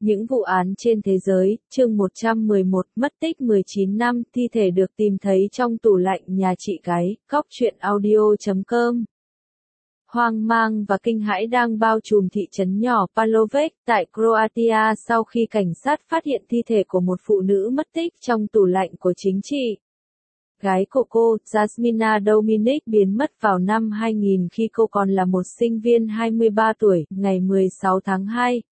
Những vụ án trên thế giới, chương 111, mất tích 19 năm, thi thể được tìm thấy trong tủ lạnh nhà chị gái, góc truyện audio.com. Hoang mang và kinh hãi đang bao trùm thị trấn nhỏ Palovec, tại Croatia sau khi cảnh sát phát hiện thi thể của một phụ nữ mất tích trong tủ lạnh của chính trị. Gái của cô, Jasmina Dominic biến mất vào năm 2000 khi cô còn là một sinh viên 23 tuổi, ngày 16 tháng 2,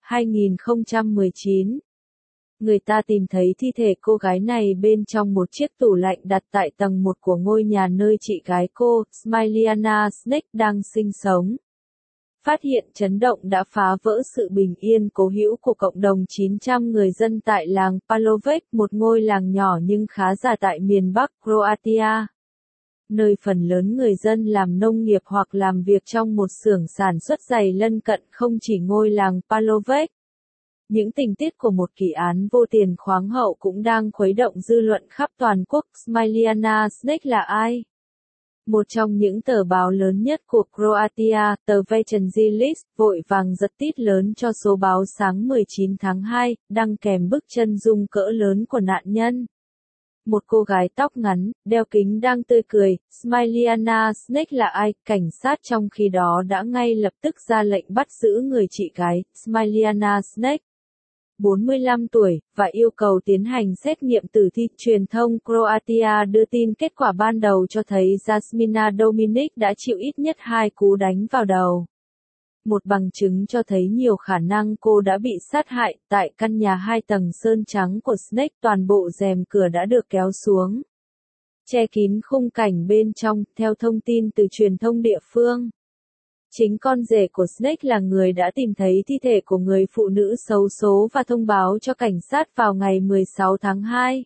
2019. Người ta tìm thấy thi thể cô gái này bên trong một chiếc tủ lạnh đặt tại tầng 1 của ngôi nhà nơi chị gái cô, Smiliana Snake, đang sinh sống. Phát hiện chấn động đã phá vỡ sự bình yên cố hữu của cộng đồng 900 người dân tại làng Palovec, một ngôi làng nhỏ nhưng khá già tại miền Bắc Croatia, nơi phần lớn người dân làm nông nghiệp hoặc làm việc trong một xưởng sản xuất giày lân cận. Không chỉ ngôi làng Palovec, những tình tiết của một kỳ án vô tiền khoáng hậu cũng đang khuấy động dư luận khắp toàn quốc. Smiliana Snake là ai? Một trong những tờ báo lớn nhất của Croatia, tờ Večernji List, vội vàng giật tít lớn cho số báo sáng 19 tháng 2, đăng kèm bức chân dung cỡ lớn của nạn nhân. Một cô gái tóc ngắn, đeo kính đang tươi cười. Smiliana Snake là ai? Cảnh sát trong khi đó đã ngay lập tức ra lệnh bắt giữ người chị gái, Smiliana Snake, 45 tuổi, và yêu cầu tiến hành xét nghiệm tử thi. Truyền thông Croatia đưa tin kết quả ban đầu cho thấy Jasmina Dominic đã chịu ít nhất 2 cú đánh vào đầu. Một bằng chứng cho thấy nhiều khả năng cô đã bị sát hại. Tại căn nhà 2 tầng sơn trắng của Snake, toàn bộ rèm cửa đã được kéo xuống, che kín khung cảnh bên trong, theo thông tin từ truyền thông địa phương. Chính con rể của Snake là người đã tìm thấy thi thể của người phụ nữ xấu số và thông báo cho cảnh sát vào ngày 16 tháng 2.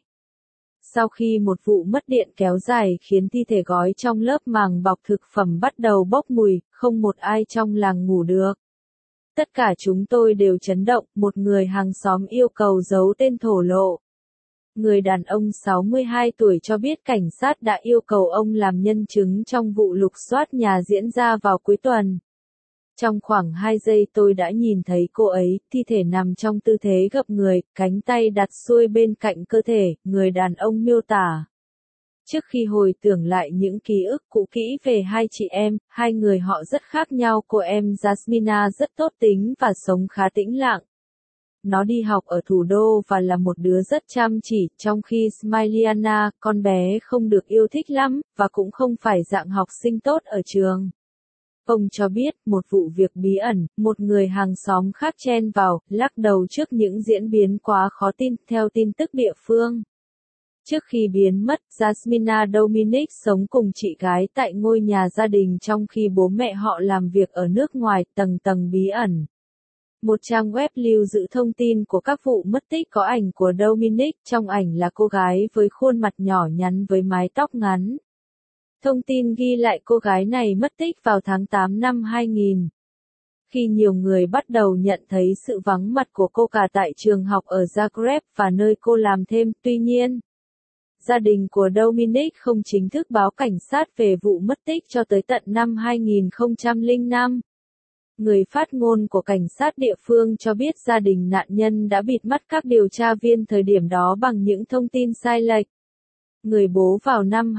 Sau khi một vụ mất điện kéo dài khiến thi thể gói trong lớp màng bọc thực phẩm bắt đầu bốc mùi, không một ai trong làng ngủ được. Tất cả chúng tôi đều chấn động, một người hàng xóm yêu cầu giấu tên thổ lộ. Người đàn ông 62 tuổi cho biết cảnh sát đã yêu cầu ông làm nhân chứng trong vụ lục soát nhà diễn ra vào cuối tuần. Trong khoảng 2 giây tôi đã nhìn thấy cô ấy, thi thể nằm trong tư thế gập người, cánh tay đặt xuôi bên cạnh cơ thể, người đàn ông miêu tả. Trước khi hồi tưởng lại những ký ức cũ kỹ về hai chị em, hai người họ rất khác nhau. Cô em Jasmina rất tốt tính và sống khá tĩnh lặng. Nó đi học ở thủ đô và là một đứa rất chăm chỉ, trong khi Smiliana, con bé không được yêu thích lắm, và cũng không phải dạng học sinh tốt ở trường. Ông cho biết, một vụ việc bí ẩn, một người hàng xóm khác chen vào, lắc đầu trước những diễn biến quá khó tin. Theo tin tức địa phương, trước khi biến mất, Jasmina Dominic sống cùng chị gái tại ngôi nhà gia đình trong khi bố mẹ họ làm việc ở nước ngoài. Tầng bí ẩn. Một trang web lưu giữ thông tin của các vụ mất tích có ảnh của Dominic. Trong ảnh là cô gái với khuôn mặt nhỏ nhắn với mái tóc ngắn. Thông tin ghi lại cô gái này mất tích vào tháng 8 năm 2000. Khi nhiều người bắt đầu nhận thấy sự vắng mặt của cô cả tại trường học ở Zagreb và nơi cô làm thêm. Tuy nhiên, gia đình của Dominic không chính thức báo cảnh sát về vụ mất tích cho tới tận năm 2005. Người phát ngôn của cảnh sát địa phương cho biết gia đình nạn nhân đã bịt mắt các điều tra viên thời điểm đó bằng những thông tin sai lệch. Người bố vào năm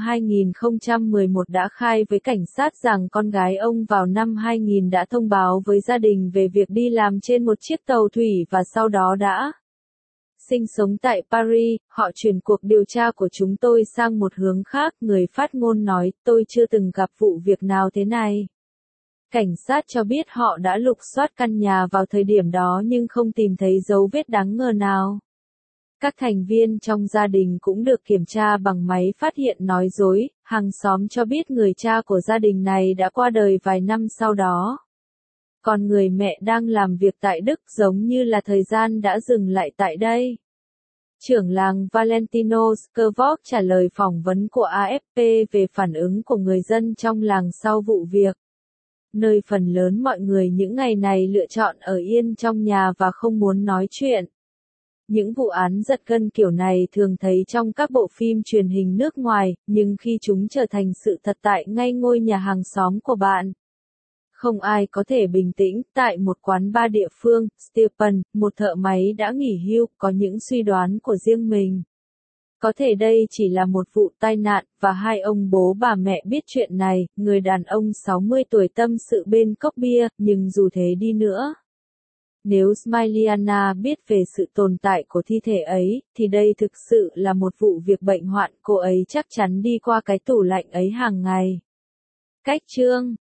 2011 đã khai với cảnh sát rằng con gái ông vào năm 2000 đã thông báo với gia đình về việc đi làm trên một chiếc tàu thủy và sau đó đã sinh sống tại Paris. Họ chuyển cuộc điều tra của chúng tôi sang một hướng khác. Người phát ngôn nói, tôi chưa từng gặp vụ việc nào thế này. Cảnh sát cho biết họ đã lục soát căn nhà vào thời điểm đó nhưng không tìm thấy dấu vết đáng ngờ nào. Các thành viên trong gia đình cũng được kiểm tra bằng máy phát hiện nói dối. Hàng xóm cho biết người cha của gia đình này đã qua đời vài năm sau đó. Còn người mẹ đang làm việc tại Đức, giống như là thời gian đã dừng lại tại đây. Trưởng làng Valentino Skrvok trả lời phỏng vấn của AFP về phản ứng của người dân trong làng sau vụ việc, nơi phần lớn mọi người những ngày này lựa chọn ở yên trong nhà và không muốn nói chuyện. Những vụ án giật gân kiểu này thường thấy trong các bộ phim truyền hình nước ngoài, nhưng khi chúng trở thành sự thật tại ngay ngôi nhà hàng xóm của bạn, Không ai có thể bình tĩnh, tại một quán bar địa phương, Stephen, một thợ máy đã nghỉ hưu, có những suy đoán của riêng mình. Có thể đây chỉ là một vụ tai nạn, và hai ông bố bà mẹ biết chuyện này, người đàn ông 60 tuổi tâm sự bên cốc bia, nhưng dù thế đi nữa. Nếu Smiliana biết về sự tồn tại của thi thể ấy, thì đây thực sự là một vụ việc bệnh hoạn, cô ấy chắc chắn đi qua cái tủ lạnh ấy hàng ngày. Cách chương